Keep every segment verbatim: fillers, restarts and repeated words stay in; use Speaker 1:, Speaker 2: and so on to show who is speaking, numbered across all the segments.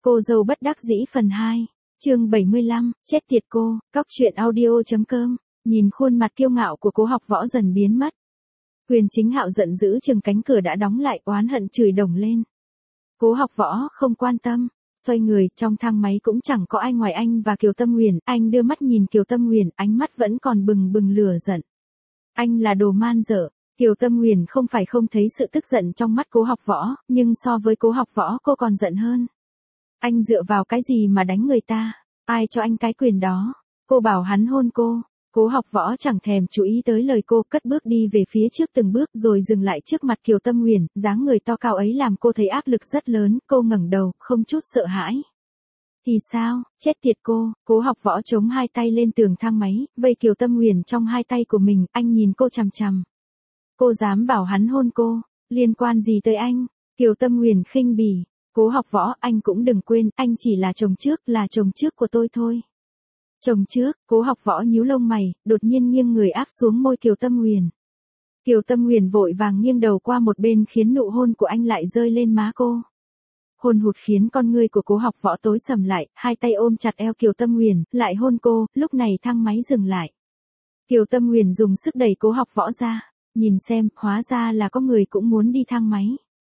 Speaker 1: Cô dâu bất đắc dĩ phần hai, chương bảy mươi lăm, chết tiệt cô, cóc truyện audio.com, nhìn khuôn mặt kiêu ngạo của Cố Học Võ dần biến mất. Quyền Chính Hạo giận dữ chừng cánh cửa đã đóng lại, oán hận chửi đồng lên. Cố Học Võ không quan tâm, xoay người, trong thang máy cũng chẳng có ai ngoài anh và Kiều Tâm Huyền, anh đưa mắt nhìn Kiều Tâm Huyền, ánh mắt vẫn còn bừng bừng lửa giận. Anh là đồ man dợ. Kiều Tâm Huyền không phải không thấy sự tức giận trong mắt Cố Học Võ, nhưng so với Cố Học Võ cô còn giận hơn. Anh dựa vào cái gì mà đánh người ta? Ai cho anh cái quyền đó? Cô bảo hắn hôn cô. Cố Học Võ chẳng thèm chú ý tới lời cô, cất bước đi về phía trước từng bước rồi dừng lại trước mặt Kiều Tâm Huyền, dáng người to cao ấy làm cô thấy áp lực rất lớn, cô ngẩng đầu, không chút sợ hãi. Thì sao, chết tiệt cô, Cố Học Võ chống hai tay lên tường thang máy, vây Kiều Tâm Huyền trong hai tay của mình, anh nhìn cô chằm chằm. Cô dám bảo hắn hôn cô, liên quan gì tới anh? Kiều Tâm Huyền khinh bỉ. Cố Học Võ, anh cũng đừng quên, anh chỉ là chồng trước, là chồng trước của tôi thôi. Chồng trước, Cố Học Võ nhíu lông mày, đột nhiên nghiêng người áp xuống môi Kiều Tâm Huyền. Kiều Tâm Huyền vội vàng nghiêng đầu qua một bên khiến nụ hôn của anh lại rơi lên má cô. Hôn hụt khiến con ngươi của Cố Học Võ tối sầm lại, hai tay ôm chặt eo Kiều Tâm Huyền, lại hôn cô, lúc này thang máy dừng lại. Kiều Tâm Huyền dùng sức đẩy Cố Học Võ ra, nhìn xem, hóa ra là có người cũng muốn đi thang máy.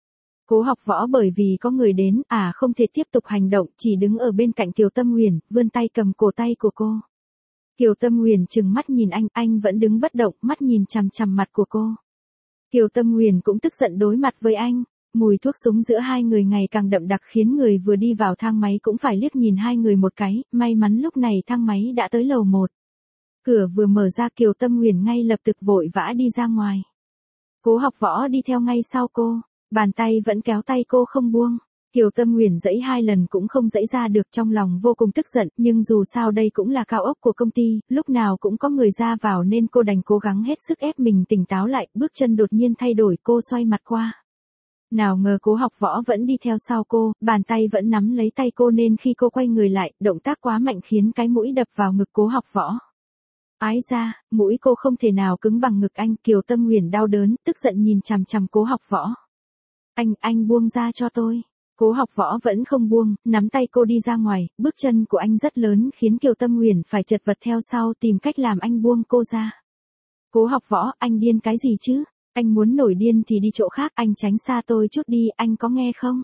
Speaker 1: Cố Học Võ bởi vì có người đến, à không thể tiếp tục hành động, chỉ đứng ở bên cạnh Kiều Tâm Huyền, vươn tay cầm cổ tay của cô. Kiều Tâm Huyền trừng mắt nhìn anh, anh vẫn đứng bất động, mắt nhìn chằm chằm mặt của cô. Kiều Tâm Huyền cũng tức giận đối mặt với anh, mùi thuốc súng giữa hai người ngày càng đậm đặc khiến người vừa đi vào thang máy cũng phải liếc nhìn hai người một cái, may mắn lúc này thang máy đã tới lầu một. Cửa vừa mở ra Kiều Tâm Huyền ngay lập tức vội vã đi ra ngoài. Cố Học Võ đi theo ngay sau cô. Bàn tay vẫn kéo tay cô không buông. Kiều Tâm Huyền giãy hai lần cũng không giãy ra được, trong lòng vô cùng tức giận, nhưng dù sao đây cũng là cao ốc của công ty, lúc nào cũng có người ra vào nên cô đành cố gắng hết sức ép mình tỉnh táo lại, bước chân đột nhiên thay đổi, cô xoay mặt qua. Nào ngờ Cố Học Võ vẫn đi theo sau cô, bàn tay vẫn nắm lấy tay cô nên khi cô quay người lại, động tác quá mạnh khiến cái mũi đập vào ngực Cố Học Võ. Ái ra, mũi cô không thể nào cứng bằng ngực anh, Kiều Tâm Huyền đau đớn, tức giận nhìn chằm chằm Cố Học Võ. Anh, anh buông ra cho tôi. Cố Học Võ vẫn không buông, nắm tay cô đi ra ngoài, bước chân của anh rất lớn khiến Kiều Tâm Huyền phải chật vật theo sau tìm cách làm anh buông cô ra. Cố Học Võ, anh điên cái gì chứ? Anh muốn nổi điên thì đi chỗ khác, anh tránh xa tôi chút đi, anh có nghe không?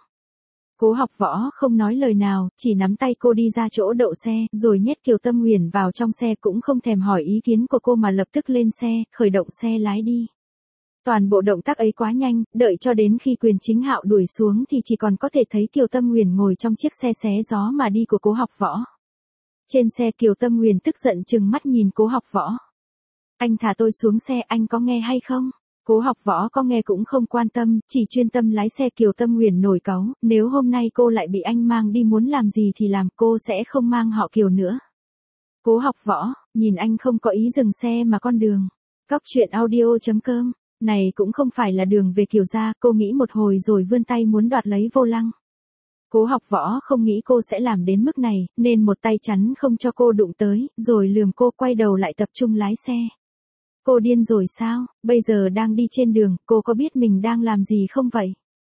Speaker 1: Cố Học Võ không nói lời nào, chỉ nắm tay cô đi ra chỗ đậu xe, rồi nhét Kiều Tâm Huyền vào trong xe cũng không thèm hỏi ý kiến của cô mà lập tức lên xe, khởi động xe lái đi. Toàn bộ động tác ấy quá nhanh, đợi cho đến khi Quyền Chính Hạo đuổi xuống thì chỉ còn có thể thấy Kiều Tâm Huyền ngồi trong chiếc xe xé gió mà đi của Cố Học Võ. Trên xe Kiều Tâm Huyền tức giận trừng mắt nhìn Cố Học Võ. Anh thả tôi xuống xe, anh có nghe hay không? Cố Học Võ có nghe cũng không quan tâm, chỉ chuyên tâm lái xe. Kiều Tâm Huyền nổi cáu, nếu hôm nay cô lại bị anh mang đi muốn làm gì thì làm, cô sẽ không mang họ Kiều nữa. Cố Học Võ, nhìn anh không có ý dừng xe mà con đường. Cóc truyện audio.com. Này cũng không phải là đường về Kiều gia, cô nghĩ một hồi rồi vươn tay muốn đoạt lấy vô lăng. Cố Học Võ không nghĩ cô sẽ làm đến mức này, nên một tay chắn không cho cô đụng tới, rồi lườm cô quay đầu lại tập trung lái xe. Cô điên rồi sao, bây giờ đang đi trên đường, cô có biết mình đang làm gì không vậy?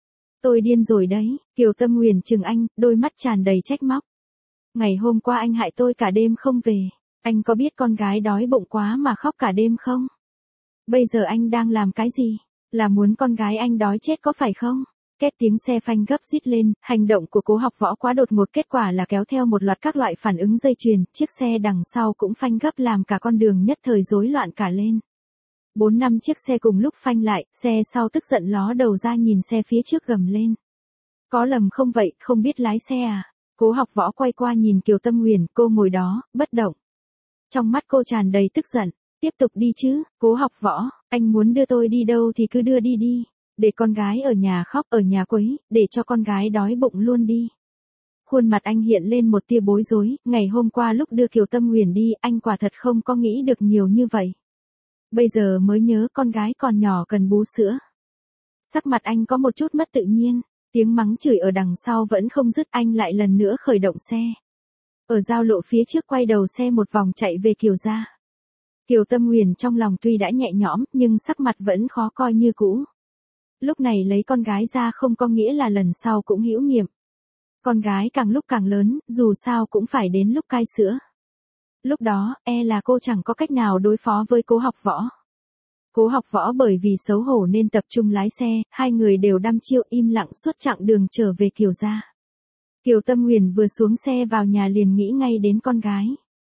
Speaker 1: Tôi điên rồi đấy, Kiều Tâm Huyền trừng anh, đôi mắt tràn đầy trách móc. Ngày hôm qua anh hại tôi cả đêm không về, anh có biết con gái đói bụng quá mà khóc cả đêm không? Bây giờ anh đang làm cái gì? Là muốn con gái anh đói chết có phải không? Két tiếng xe phanh gấp rít lên, hành động của Cố Học Võ quá đột ngột, kết quả là kéo theo một loạt các loại phản ứng dây chuyền, chiếc xe đằng sau cũng phanh gấp làm cả con đường nhất thời rối loạn cả lên. Bốn năm chiếc xe cùng lúc phanh lại, xe sau tức giận ló đầu ra nhìn xe phía trước gầm lên. Có lầm không vậy, không biết lái xe à? Cố Học Võ quay qua nhìn Kiều Tâm Huyền, cô ngồi đó, bất động. Trong mắt cô tràn đầy tức giận. Tiếp tục đi chứ, Cố Học Võ, anh muốn đưa tôi đi đâu thì cứ đưa đi đi, để con gái ở nhà khóc, ở nhà quấy, để cho con gái đói bụng luôn đi. Khuôn mặt anh hiện lên một tia bối rối, ngày hôm qua lúc đưa Kiều Tâm Huyền đi, anh quả thật không có nghĩ được nhiều như vậy. Bây giờ mới nhớ con gái còn nhỏ cần bú sữa. Sắc mặt anh có một chút mất tự nhiên, tiếng mắng chửi ở đằng sau vẫn không dứt, anh lại lần nữa khởi động xe. Ở giao lộ phía trước quay đầu xe một vòng chạy về Kiều gia. Kiều Tâm Huyền trong lòng tuy đã nhẹ nhõm, nhưng sắc mặt vẫn khó coi như cũ. Lúc này lấy con gái ra không có nghĩa là lần sau cũng hữu nghiệm. Con gái càng lúc càng lớn, dù sao cũng phải đến lúc cai sữa. Lúc đó, e là cô chẳng có cách nào đối phó với Cố Học Võ. Cố Học Võ bởi vì xấu hổ nên tập trung lái xe, hai người đều đăm chiêu im lặng suốt chặng đường trở về Kiều gia. Kiều Tâm Huyền vừa xuống xe vào nhà liền nghĩ ngay đến con gái.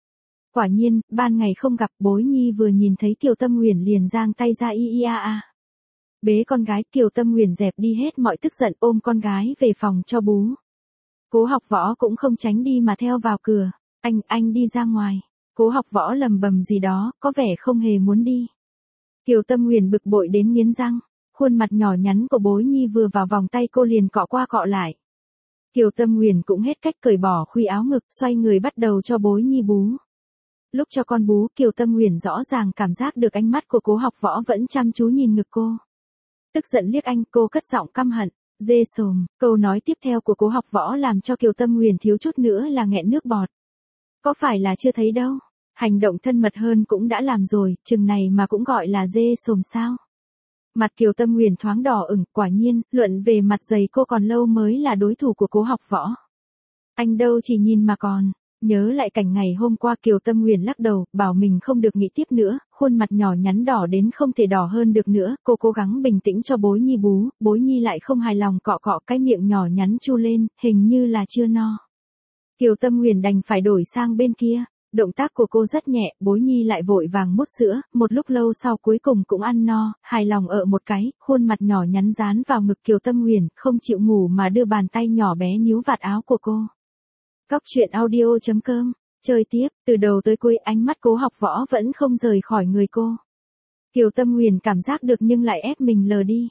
Speaker 1: Quả nhiên, ban ngày không gặp, Bối Nhi vừa nhìn thấy Kiều Tâm Huyền liền giang tay ra y y a a. Bế con gái, Kiều Tâm Huyền dẹp đi hết mọi tức giận ôm con gái về phòng cho bú. Cố Học Võ cũng không tránh đi mà theo vào cửa. Anh, anh đi ra ngoài. Cố Học Võ lầm bầm gì đó, có vẻ không hề muốn đi. Kiều Tâm Huyền bực bội đến nghiến răng. Khuôn mặt nhỏ nhắn của Bối Nhi vừa vào vòng tay cô liền cọ qua cọ lại. Kiều Tâm Huyền cũng hết cách cởi bỏ khuy áo ngực, xoay người bắt đầu cho Bối Nhi bú. Lúc cho con bú, Kiều Tâm Huyền rõ ràng cảm giác được ánh mắt của Cố Học Võ vẫn chăm chú nhìn ngực cô. Tức giận liếc anh, cô cất giọng căm hận. Dê sồm, câu nói tiếp theo của Cố Học Võ làm cho Kiều Tâm Huyền thiếu chút nữa là nghẹn nước bọt. Có phải là chưa thấy đâu, hành động thân mật hơn cũng đã làm rồi, chừng này mà cũng gọi là dê sồm sao? Mặt Kiều Tâm Huyền thoáng đỏ ửng, quả nhiên, luận về mặt dày cô còn lâu mới là đối thủ của Cố Học Võ. Anh đâu chỉ nhìn mà còn, nhớ lại cảnh ngày hôm qua Kiều Tâm Huyền lắc đầu, bảo mình không được nghĩ tiếp nữa, khuôn mặt nhỏ nhắn đỏ đến không thể đỏ hơn được nữa, cô cố gắng bình tĩnh cho Bối Nhi bú, Bối Nhi lại không hài lòng cọ cọ cái miệng nhỏ nhắn chu lên, hình như là chưa no. Kiều Tâm Huyền đành phải đổi sang bên kia, động tác của cô rất nhẹ, Bối Nhi lại vội vàng mút sữa, một lúc lâu sau cuối cùng cũng ăn no, hài lòng ợ một cái, khuôn mặt nhỏ nhắn dán vào ngực Kiều Tâm Huyền, không chịu ngủ mà đưa bàn tay nhỏ bé níu vạt áo của cô. Cóc truyện audio chấm com, chơi tiếp, từ đầu tới cuối ánh mắt Cố Học Võ vẫn không rời khỏi người cô. Kiều Tâm Huyền cảm giác được nhưng lại ép mình lờ đi.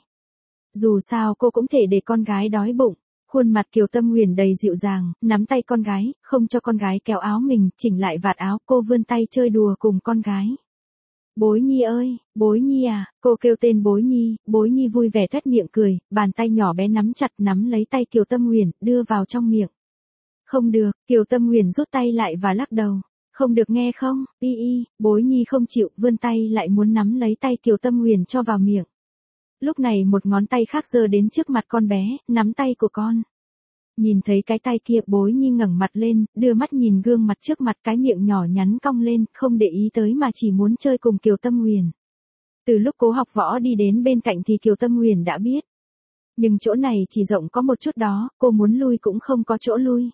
Speaker 1: Dù sao cô cũng thể để con gái đói bụng. Khuôn mặt Kiều Tâm Huyền đầy dịu dàng, nắm tay con gái, không cho con gái kéo áo mình, chỉnh lại vạt áo, cô vươn tay chơi đùa cùng con gái. Bối Nhi ơi, Bối Nhi à, cô kêu tên Bối Nhi, Bối Nhi vui vẻ tuét miệng cười, bàn tay nhỏ bé nắm chặt nắm lấy tay Kiều Tâm Huyền, đưa vào trong miệng. Không được, Kiều Tâm Huyền rút tay lại và lắc đầu. Không được nghe không, y y, Bối Nhi không chịu, vươn tay lại muốn nắm lấy tay Kiều Tâm Huyền cho vào miệng. Lúc này một ngón tay khác giơ đến trước mặt con bé, nắm tay của con. Nhìn thấy cái tay kia, Bối Nhi ngẩng mặt lên, đưa mắt nhìn gương mặt trước mặt, cái miệng nhỏ nhắn cong lên, không để ý tới mà chỉ muốn chơi cùng Kiều Tâm Huyền. Từ lúc Cố Học Võ đi đến bên cạnh thì Kiều Tâm Huyền đã biết. Nhưng chỗ này chỉ rộng có một chút đó, cô muốn lui cũng không có chỗ lui.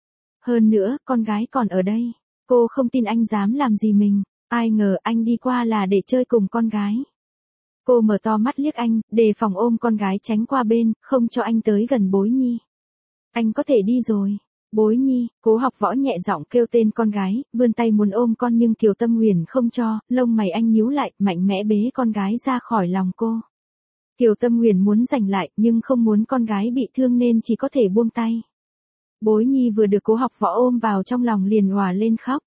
Speaker 1: Hơn nữa, con gái còn ở đây. Cô không tin anh dám làm gì mình, ai ngờ anh đi qua là để chơi cùng con gái. Cô mở to mắt liếc anh, đề phòng ôm con gái tránh qua bên, không cho anh tới gần Bối Nhi. Anh có thể đi rồi. Bối Nhi, Cố Học Võ nhẹ giọng kêu tên con gái, vươn tay muốn ôm con nhưng Kiều Tâm Huyền không cho, lông mày anh nhíu lại, mạnh mẽ bế con gái ra khỏi lòng cô. Kiều Tâm Huyền muốn giành lại, nhưng không muốn con gái bị thương nên chỉ có thể buông tay. Bối Nhi vừa được Cố Học Võ ôm vào trong lòng liền òa lên khóc.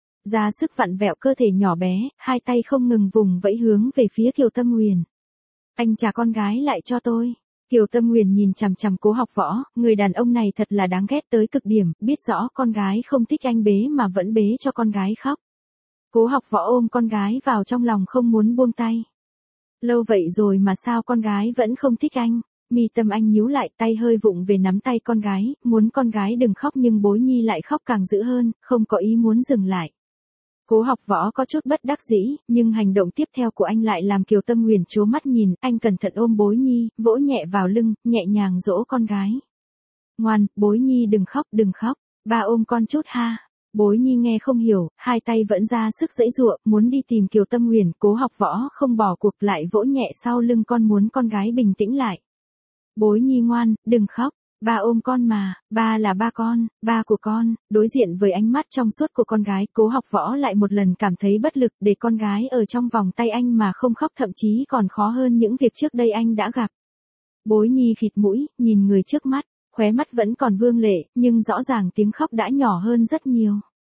Speaker 1: Ra sức vặn vẹo cơ thể nhỏ bé, hai tay không ngừng vùng vẫy hướng về phía Kiều Tâm Huyền. Anh trả con gái lại cho tôi. Kiều Tâm Huyền nhìn chằm chằm Cố Học Võ, người đàn ông này thật là đáng ghét tới cực điểm, biết rõ con gái không thích anh bế mà vẫn bế cho con gái khóc. Cố Học Võ ôm con gái vào trong lòng không muốn buông tay. Lâu vậy rồi mà sao con gái vẫn không thích anh? Mi tâm anh nhíu lại, tay hơi vụng về nắm tay con gái, muốn con gái đừng khóc nhưng Bối Nhi lại khóc càng dữ hơn, không có ý muốn dừng lại. Cố Học Võ có chút bất đắc dĩ, nhưng hành động tiếp theo của anh lại làm Kiều Tâm Huyền trố mắt nhìn, anh cẩn thận ôm Bối Nhi, vỗ nhẹ vào lưng, nhẹ nhàng dỗ con gái. Ngoan, Bối Nhi đừng khóc, đừng khóc, ba ôm con chút ha. Bối Nhi nghe không hiểu, hai tay vẫn ra sức giãy giụa, muốn đi tìm Kiều Tâm Huyền, Cố Học Võ không bỏ cuộc lại vỗ nhẹ sau lưng con muốn con gái bình tĩnh lại. Bối Nhi ngoan, đừng khóc. Ba ôm con mà, ba là ba con, ba của con. Đối diện với ánh mắt trong suốt của con gái, Cố Học Võ lại một lần cảm thấy bất lực, để con gái ở trong vòng tay anh mà không khóc thậm chí còn khó hơn những việc trước đây anh đã gặp. Bối Nhi khịt mũi, nhìn người trước mắt, khóe mắt vẫn còn vương lệ, nhưng rõ ràng tiếng khóc đã nhỏ hơn rất nhiều.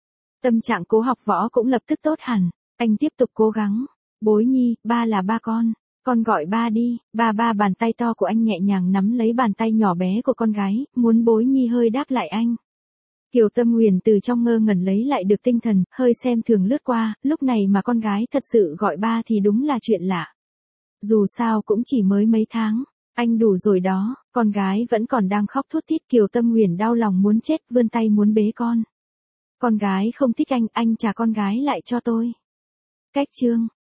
Speaker 1: Tâm trạng Cố Học Võ cũng lập tức tốt hẳn, anh tiếp tục cố gắng. Bối Nhi, ba là ba con. Con gọi ba đi, ba ba bàn tay to của anh nhẹ nhàng nắm lấy bàn tay nhỏ bé của con gái, muốn Bối Nhi hơi đáp lại anh. Kiều Tâm Huyền từ trong ngơ ngẩn lấy lại được tinh thần, hơi xem thường lướt qua, lúc này mà con gái thật sự gọi ba thì đúng là chuyện lạ. Dù sao cũng chỉ mới mấy tháng, anh đủ rồi đó, Con gái vẫn còn đang khóc thút thít, Kiều Tâm Huyền đau lòng muốn chết, vươn tay muốn bế con. Con gái không thích anh, anh trả con gái lại cho tôi. Cách chương